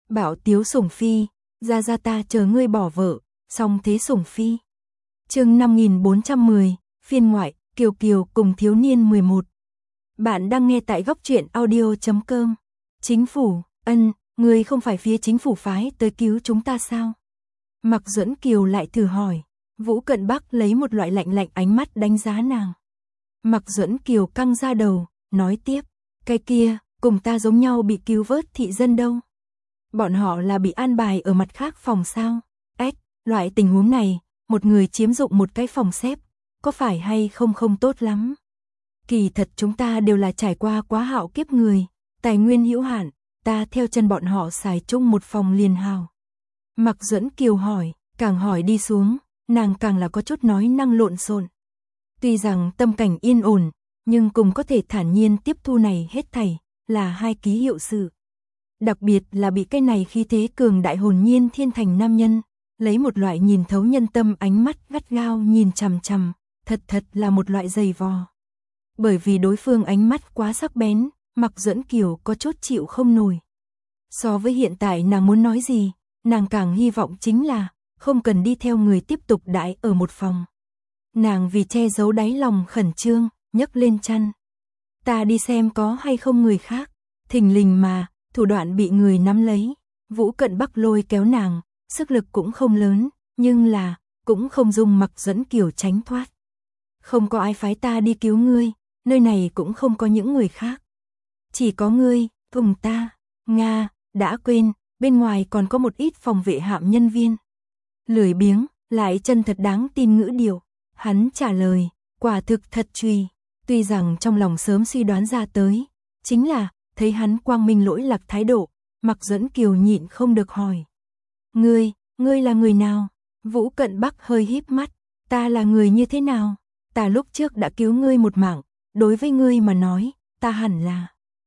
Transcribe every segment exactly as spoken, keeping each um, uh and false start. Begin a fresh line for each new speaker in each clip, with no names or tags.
Bảo Tiếu Sủng Phi, ra ra ta chờ ngươi bỏ vợ, song thế Sủng Phi. Chương năm nghìn bốn trăm mười, phiên ngoại, Kiều Kiều cùng thiếu niên mười một. Bạn đang nghe tại góc truyện audio chấm com. Chính phủ, ân, ngươi không phải phía chính phủ phái tới cứu chúng ta sao? Mạc Duẫn Kiều lại thử hỏi. Vũ Cận Bắc lấy một loại lạnh lạnh ánh mắt đánh giá nàng. Mạc Duẫn Kiều căng ra đầu, nói tiếp, cái kia, cùng ta giống nhau bị cứu vớt thị dân đâu. Bọn họ là bị an bài ở mặt khác phòng sao? Ếch, loại tình huống này, một người chiếm dụng một cái phòng xếp, có phải hay không không tốt lắm. Kỳ thật chúng ta đều là trải qua quá hạo kiếp người, tài nguyên hữu hạn, ta theo chân bọn họ xài chung một phòng liền hào. Mạc Duẫn Kiều hỏi, càng hỏi đi xuống, nàng càng là có chút nói năng lộn xộn. Tuy rằng tâm cảnh yên ổn, nhưng cùng có thể thản nhiên tiếp thu này hết thảy, là hai ký hiệu sự. Đặc biệt là bị cái này khí thế cường đại hồn nhiên thiên thành nam nhân, lấy một loại nhìn thấu nhân tâm ánh mắt gắt gao nhìn chằm chằm, thật thật là một loại dày vò. Bởi vì đối phương ánh mắt quá sắc bén, Mạc Duẫn Kiều có chút chịu không nổi. So với hiện tại nàng muốn nói gì, nàng càng hy vọng chính là không cần đi theo người tiếp tục đãi ở một phòng. Nàng vì che giấu đáy lòng khẩn trương, nhấc lên chăn. Ta đi xem có hay không người khác. Thình lình mà, thủ đoạn bị người nắm lấy. Vũ Cận Bắc lôi kéo nàng, sức lực cũng không lớn, nhưng là, cũng không dung Mạc Duẫn Kiều tránh thoát. Không có ai phái ta đi cứu ngươi, nơi này cũng không có những người khác. Chỉ có ngươi, cùng ta, Nga, đã quên, bên ngoài còn có một ít phòng vệ hạm nhân viên. Lười biếng, lại chân thật đáng tin ngữ điệu. Hắn trả lời, quả thực thật truy. Tuy rằng trong lòng sớm suy đoán ra tới, chính là, thấy hắn quang minh lỗi lạc thái độ, Mạc Duẫn Kiều nhịn không được hỏi. Ngươi, ngươi là người nào? Vũ Cận Bắc hơi híp mắt, ta là người như thế nào? Ta lúc trước đã cứu ngươi một mạng, đối với ngươi mà nói, ta hẳn là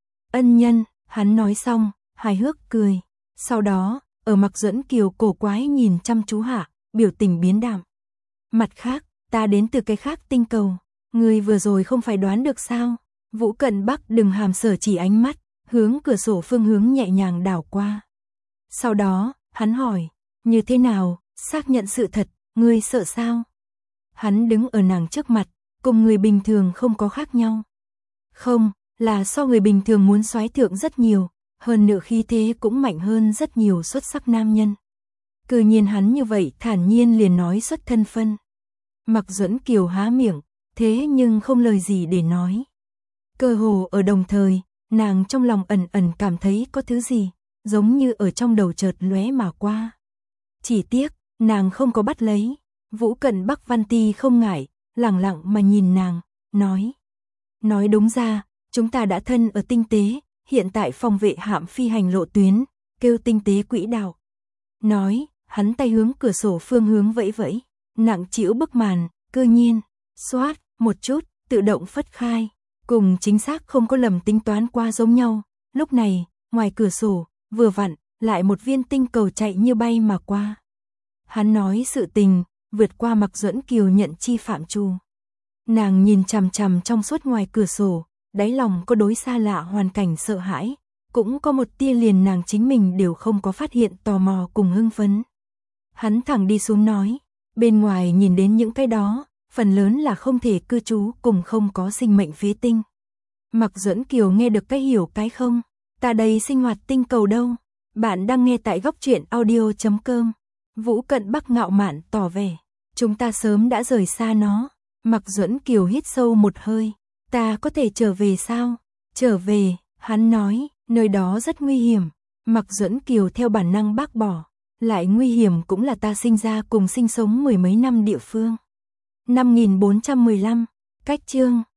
ân nhân. Hắn nói xong, hài hước cười. Sau đó, ở Mạc Duẫn Kiều cổ quái nhìn chăm chú hạ, biểu tình biến đạm. Mặt khác, ta đến từ cái khác tinh cầu, ngươi vừa rồi không phải đoán được sao? Vũ Cận Bắc đừng hàm sở chỉ ánh mắt, hướng cửa sổ phương hướng nhẹ nhàng đảo qua. Sau đó, hắn hỏi, như thế nào, xác nhận sự thật, ngươi sợ sao? Hắn đứng ở nàng trước mặt, cùng người bình thường không có khác nhau. Không, là so người bình thường muốn soái thượng rất nhiều, hơn nữa khí thế cũng mạnh hơn rất nhiều xuất sắc nam nhân. Cư nhiên hắn như vậy thản nhiên liền nói xuất thân phân. Mạc Duẫn Kiều há miệng, thế nhưng không lời gì để nói. Cơ hồ ở đồng thời, nàng trong lòng ẩn ẩn cảm thấy có thứ gì, giống như ở trong đầu chợt lóe mà qua. Chỉ tiếc, nàng không có bắt lấy. Vũ Cận Bắc Văn Ti không ngại, lẳng lặng mà nhìn nàng, nói. Nói đúng ra, chúng ta đã thân ở tinh tế, hiện tại phòng vệ hạm phi hành lộ tuyến, kêu tinh tế quỹ đạo. Nói, hắn tay hướng cửa sổ phương hướng vẫy vẫy, nặng trĩu bức màn, cơ nhiên, xoát, một chút, tự động phất khai, cùng chính xác không có lầm tính toán qua giống nhau. Lúc này, ngoài cửa sổ, vừa vặn, lại một viên tinh cầu chạy như bay mà qua. Hắn nói sự tình, vượt qua Mạc Duẫn Kiều nhận chi phạm trù. Nàng nhìn chằm chằm trong suốt ngoài cửa sổ, đáy lòng có đối xa lạ hoàn cảnh sợ hãi, cũng có một tia liền nàng chính mình đều không có phát hiện tò mò cùng hưng phấn. Hắn thẳng đi xuống nói, bên ngoài nhìn đến những cái đó, phần lớn là không thể cư trú cùng không có sinh mệnh phế tinh. Mạc Duẫn Kiều nghe được cái hiểu cái không, ta đây sinh hoạt tinh cầu đâu. Bạn đang nghe tại góc truyện audio chấm com. Vũ Cận Bắc ngạo mạn tỏ vẻ, chúng ta sớm đã rời xa nó. Mạc Duẫn Kiều hít sâu một hơi, ta có thể trở về sao? Trở về, hắn nói, nơi đó rất nguy hiểm. Mạc Duẫn Kiều theo bản năng bác bỏ, lại nguy hiểm cũng là ta sinh ra cùng sinh sống mười mấy năm địa phương. năm nghìn bốn trăm mười lăm, cách chương.